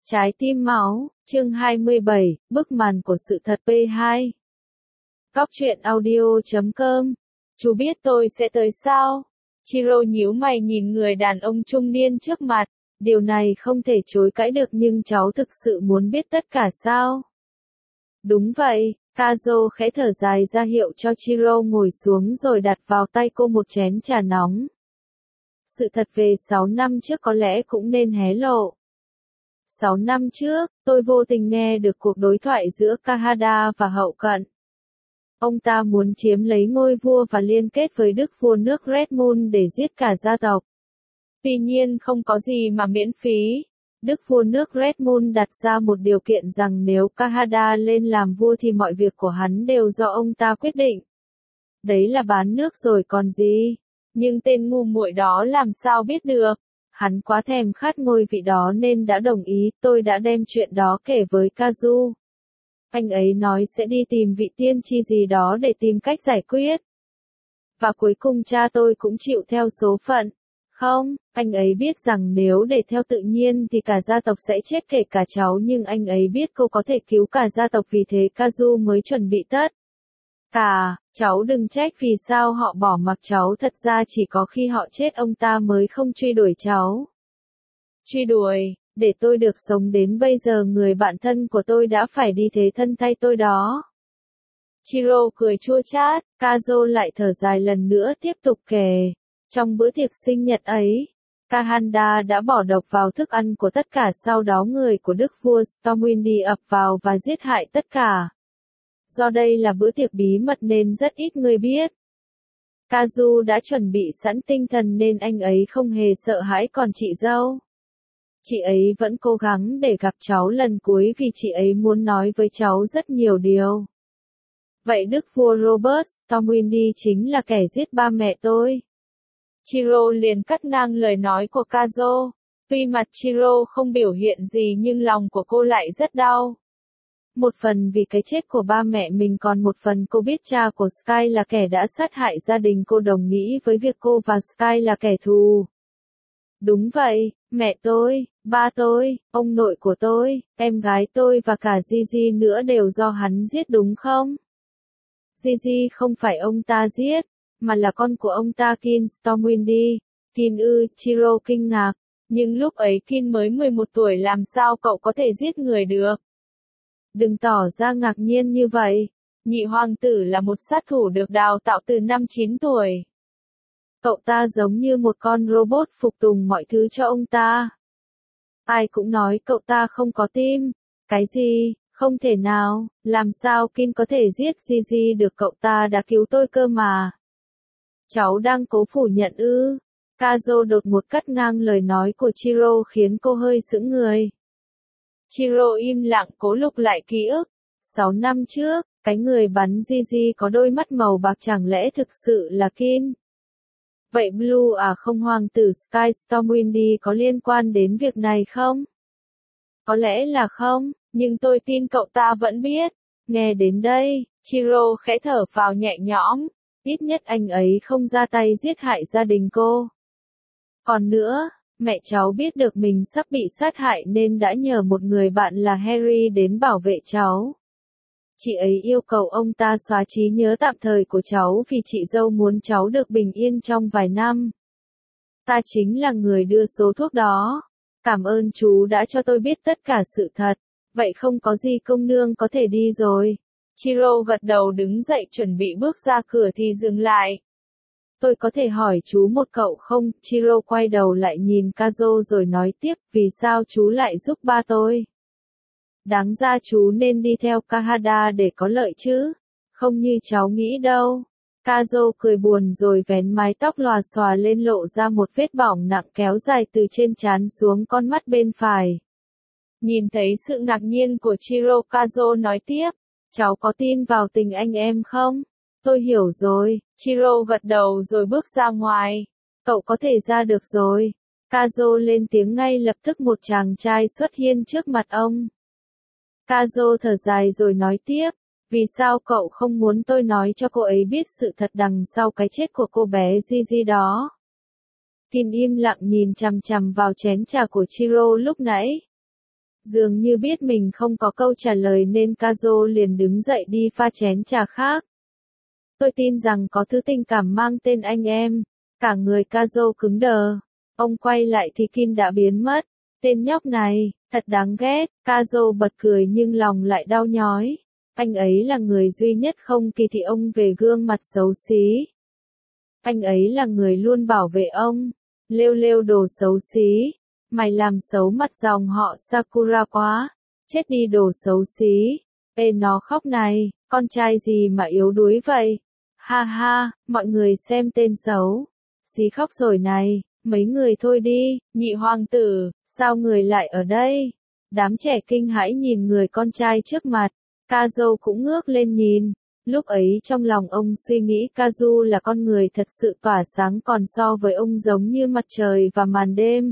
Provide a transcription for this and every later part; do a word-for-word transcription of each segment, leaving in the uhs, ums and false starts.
Trái tim máu, chương hai mươi bảy, bức màn của sự thật P hai. Góc truyện audio chấm com. Chú biết tôi sẽ tới sao? Chiro nhíu mày nhìn người đàn ông trung niên trước mặt. Điều này không thể chối cãi được, nhưng cháu thực sự muốn biết tất cả sao? Đúng vậy, Kazuo khẽ thở dài ra hiệu cho Chiro ngồi xuống rồi đặt vào tay cô một chén trà nóng. Sự thật về sáu năm trước có lẽ cũng nên hé lộ. Sáu năm trước, tôi vô tình nghe được cuộc đối thoại giữa Kahada và hậu cận. Ông ta muốn chiếm lấy ngôi vua và liên kết với đức vua nước Red Moon để giết cả gia tộc. Tuy nhiên không có gì mà miễn phí. Đức vua nước Red Moon đặt ra một điều kiện rằng nếu Kahada lên làm vua thì mọi việc của hắn đều do ông ta quyết định. Đấy là bán nước rồi còn gì. Nhưng tên ngu muội đó làm sao biết được. Hắn quá thèm khát ngôi vị đó nên đã đồng ý. Tôi đã đem chuyện đó kể với Kazu. Anh ấy nói sẽ đi tìm vị tiên tri gì đó để tìm cách giải quyết. Và cuối cùng cha tôi cũng chịu theo số phận. Không, anh ấy biết rằng nếu để theo tự nhiên thì cả gia tộc sẽ chết kể cả cháu, nhưng anh ấy biết cô có thể cứu cả gia tộc, vì thế Kazu mới chuẩn bị tất cả. Cháu đừng trách vì sao họ bỏ mặc cháu, thật ra chỉ có khi họ chết ông ta mới không truy đuổi cháu. Truy đuổi, để tôi được sống đến bây giờ người bạn thân của tôi đã phải đi thế thân thay tôi đó. Chiro cười chua chát, Kazuo lại thở dài lần nữa tiếp tục kể. Trong bữa tiệc sinh nhật ấy, Kahanda đã bỏ độc vào thức ăn của tất cả, sau đó người của đức vua Stormwind ập vào và giết hại tất cả. Do đây là bữa tiệc bí mật nên rất ít người biết. Kazu đã chuẩn bị sẵn tinh thần nên anh ấy không hề sợ hãi, còn chị dâu. Chị ấy vẫn cố gắng để gặp cháu lần cuối vì chị ấy muốn nói với cháu rất nhiều điều. Vậy đức vua Robert Stormwind chính là kẻ giết ba mẹ tôi. Chiro liền cắt ngang lời nói của Kazuo. Tuy mặt Chiro không biểu hiện gì nhưng lòng của cô lại rất đau. Một phần vì cái chết của ba mẹ mình, còn một phần cô biết cha của Sky là kẻ đã sát hại gia đình cô, đồng nghĩa với việc cô và Sky là kẻ thù. Đúng vậy, mẹ tôi, ba tôi, ông nội của tôi, em gái tôi và cả Gigi nữa đều do hắn giết đúng không? Gigi không phải ông ta giết, mà là con của ông ta, Kin Stormwind. Kin ư? Chiro kinh ngạc. Nhưng lúc ấy Kin mới mười một tuổi, làm sao cậu có thể giết người được? Đừng tỏ ra ngạc nhiên như vậy. Nhị hoàng tử là một sát thủ được đào tạo từ năm chín tuổi. Cậu ta giống như một con robot phục tùng mọi thứ cho ông ta. Ai cũng nói cậu ta không có tim. Cái gì? Không thể nào, làm sao Kin có thể giết Gigi được, cậu ta đã cứu tôi cơ mà. Cháu đang cố phủ nhận ư? Kazuo đột ngột cắt ngang lời nói của Chiro khiến cô hơi sững người. Chiro im lặng cố lục lại ký ức. Sáu năm trước, cái người bắn Gigi có đôi mắt màu bạc chẳng lẽ thực sự là Kin? Vậy Blue à không, hoàng tử Sky Stormwind có liên quan đến việc này không? Có lẽ là không, nhưng tôi tin cậu ta vẫn biết. Nghe đến đây, Chiro khẽ thở phào nhẹ nhõm. Ít nhất anh ấy không ra tay giết hại gia đình cô. Còn nữa, mẹ cháu biết được mình sắp bị sát hại nên đã nhờ một người bạn là Harry đến bảo vệ cháu. Chị ấy yêu cầu ông ta xóa trí nhớ tạm thời của cháu vì chị dâu muốn cháu được bình yên trong vài năm. Ta chính là người đưa số thuốc đó. Cảm ơn chú đã cho tôi biết tất cả sự thật. Vậy không có gì, công nương có thể đi rồi. Chiro gật đầu đứng dậy chuẩn bị bước ra cửa thì dừng lại. Tôi có thể hỏi chú một cậu không? Chiro quay đầu lại nhìn Kazuo rồi nói tiếp, vì sao chú lại giúp ba tôi? Đáng ra chú nên đi theo Kahada để có lợi chứ. Không như cháu nghĩ đâu. Kazuo cười buồn rồi vén mái tóc lòa xòa lên, lộ ra một vết bỏng nặng kéo dài từ trên trán xuống con mắt bên phải. Nhìn thấy sự ngạc nhiên của Chiro, Kazuo nói tiếp. Cháu có tin vào tình anh em không? Tôi hiểu rồi. Chiro gật đầu rồi bước ra ngoài. Cậu có thể ra được rồi. Kazuo lên tiếng, ngay lập tức một chàng trai xuất hiện trước mặt ông. Kazuo thở dài rồi nói tiếp. Vì sao cậu không muốn tôi nói cho cô ấy biết sự thật đằng sau cái chết của cô bé Gigi đó? Kin im lặng nhìn chằm chằm vào chén trà của Chiro lúc nãy. Dường như biết mình không có câu trả lời nên Kazo liền đứng dậy đi pha chén trà khác. Tôi tin rằng có thứ tình cảm mang tên anh em. Cả người Kazo cứng đờ. Ông quay lại thì Kim đã biến mất. Tên nhóc này, thật đáng ghét. Kazo bật cười nhưng lòng lại đau nhói. Anh ấy là người duy nhất không kỳ thị ông về gương mặt xấu xí. Anh ấy là người luôn bảo vệ ông. Lêu lêu đồ xấu xí. Mày làm xấu mặt dòng họ Sakura quá. Chết đi đồ xấu xí. Ê nó khóc này, con trai gì mà yếu đuối vậy? Ha ha, mọi người xem tên xấu. Xí khóc rồi này, mấy người thôi đi, nhị hoàng tử, sao người lại ở đây? Đám trẻ kinh hãi nhìn người con trai trước mặt. Kazo cũng ngước lên nhìn. Lúc ấy trong lòng ông suy nghĩ Kazu là con người thật sự tỏa sáng còn so với ông giống như mặt trời và màn đêm.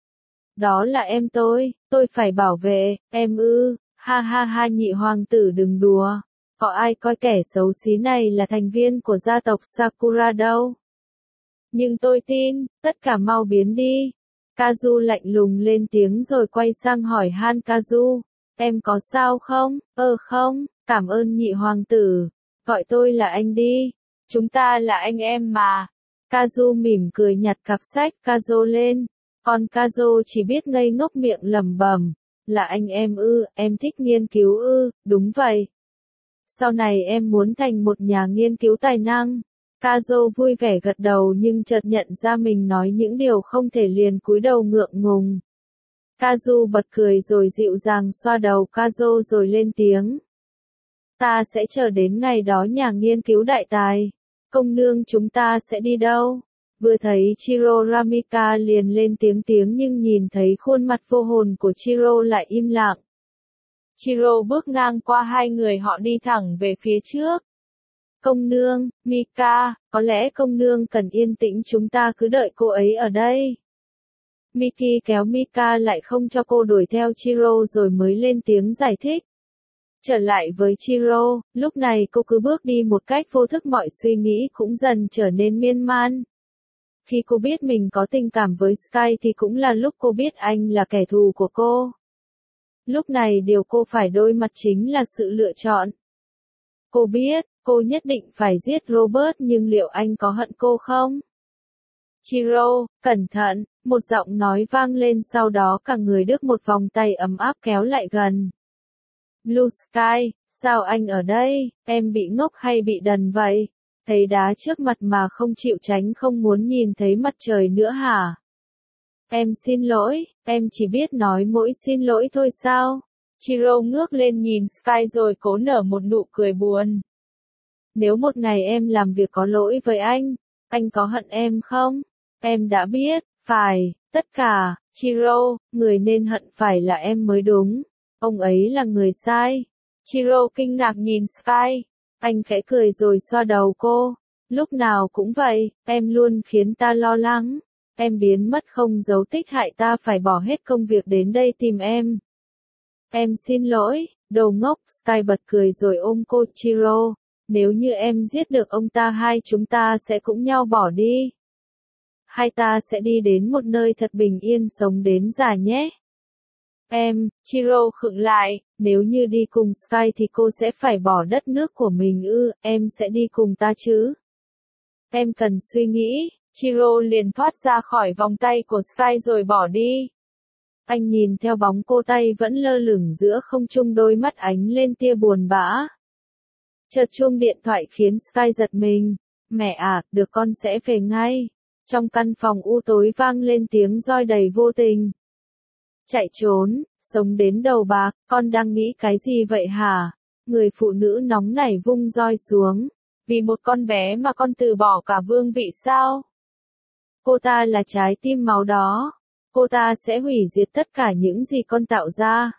Đó là em tôi, tôi phải bảo vệ, em ư, ha ha ha nhị hoàng tử đừng đùa. Có ai coi kẻ xấu xí này là thành viên của gia tộc Sakura đâu. Nhưng tôi tin, tất cả mau biến đi. Kazu lạnh lùng lên tiếng rồi quay sang hỏi Han Kazu. Em có sao không? Ơ không, cảm ơn nhị hoàng tử. Gọi tôi là anh đi. Chúng ta là anh em mà. Kazu mỉm cười nhặt cặp sách Kazo lên. Còn Kazo chỉ biết ngây ngốc miệng lẩm bẩm. Là anh em ư, em thích nghiên cứu ư, đúng vậy. Sau này em muốn thành một nhà nghiên cứu tài năng. Kazo vui vẻ gật đầu nhưng chợt nhận ra mình nói những điều không thể liền cúi đầu ngượng ngùng. Kazu bật cười rồi dịu dàng xoa đầu Kazo rồi lên tiếng. Ta sẽ chờ đến ngày đó nhà nghiên cứu đại tài. Công nương chúng ta sẽ đi đâu? Vừa thấy Chiro Ramika liền lên tiếng tiếng nhưng nhìn thấy khuôn mặt vô hồn của Chiro lại im lặng. Chiro bước ngang qua hai người họ đi thẳng về phía trước. Công nương, Mika, có lẽ công nương cần yên tĩnh chúng ta cứ đợi cô ấy ở đây. Miki kéo Mika lại không cho cô đuổi theo Chiro rồi mới lên tiếng giải thích. Trở lại với Chiro, lúc này cô cứ bước đi một cách vô thức mọi suy nghĩ cũng dần trở nên miên man. Khi cô biết mình có tình cảm với Sky thì cũng là lúc cô biết anh là kẻ thù của cô. Lúc này điều cô phải đối mặt chính là sự lựa chọn. Cô biết, cô nhất định phải giết Robert nhưng liệu anh có hận cô không? Chiro, cẩn thận, một giọng nói vang lên sau đó cả người đứt một vòng tay ấm áp kéo lại gần. Blue Sky, sao anh ở đây, em bị ngốc hay bị đần vậy? Thấy đá trước mặt mà không chịu tránh không muốn nhìn thấy mặt trời nữa hả? Em xin lỗi, em chỉ biết nói mỗi xin lỗi thôi sao? Chiro ngước lên nhìn Sky rồi cố nở một nụ cười buồn. Nếu một ngày em làm việc có lỗi với anh, anh có hận em không? Em đã biết, phải, tất cả, Chiro, người nên hận phải là em mới đúng. Ông ấy là người sai. Chiro kinh ngạc nhìn Sky. Anh khẽ cười rồi xoa đầu cô. Lúc nào cũng vậy, em luôn khiến ta lo lắng. Em biến mất không dấu tích hại ta phải bỏ hết công việc đến đây tìm em. Em xin lỗi, đồ ngốc, Sky bật cười rồi ôm cô Chiro. Nếu như em giết được ông ta hai chúng ta sẽ cũng nhau bỏ đi. Hai ta sẽ đi đến một nơi thật bình yên sống đến già nhé. Em, Chiro khựng lại, nếu như đi cùng Sky thì cô sẽ phải bỏ đất nước của mình ư, em sẽ đi cùng ta chứ? Em cần suy nghĩ, Chiro liền thoát ra khỏi vòng tay của Sky rồi bỏ đi. Anh nhìn theo bóng cô tay vẫn lơ lửng giữa không trung đôi mắt ánh lên tia buồn bã. Chợt chuông điện thoại khiến Sky giật mình. Mẹ à, được con sẽ về ngay. Trong căn phòng u tối vang lên tiếng roi đầy vô tình. Chạy trốn, sống đến đầu bạc, con đang nghĩ cái gì vậy hả? Người phụ nữ nóng nảy vung roi xuống. Vì một con bé mà con từ bỏ cả vương vị sao? Cô ta là trái tim máu đó. Cô ta sẽ hủy diệt tất cả những gì con tạo ra.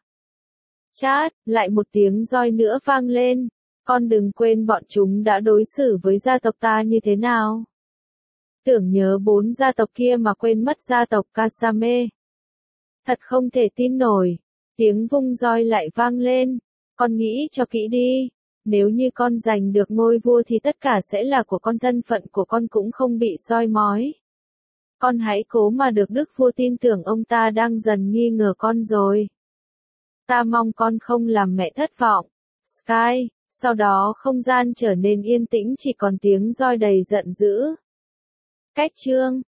Chát, lại một tiếng roi nữa vang lên. Con đừng quên bọn chúng đã đối xử với gia tộc ta như thế nào. Tưởng nhớ bốn gia tộc kia mà quên mất gia tộc Kasame. Thật không thể tin nổi. Tiếng vung roi lại vang lên. Con nghĩ cho kỹ đi. Nếu như con giành được ngôi vua thì tất cả sẽ là của con, thân phận của con cũng không bị soi mói. Con hãy cố mà được đức vua tin tưởng ông ta đang dần nghi ngờ con rồi. Ta mong con không làm mẹ thất vọng. Sky. Sau đó không gian trở nên yên tĩnh, chỉ còn tiếng roi đầy giận dữ. Cách chương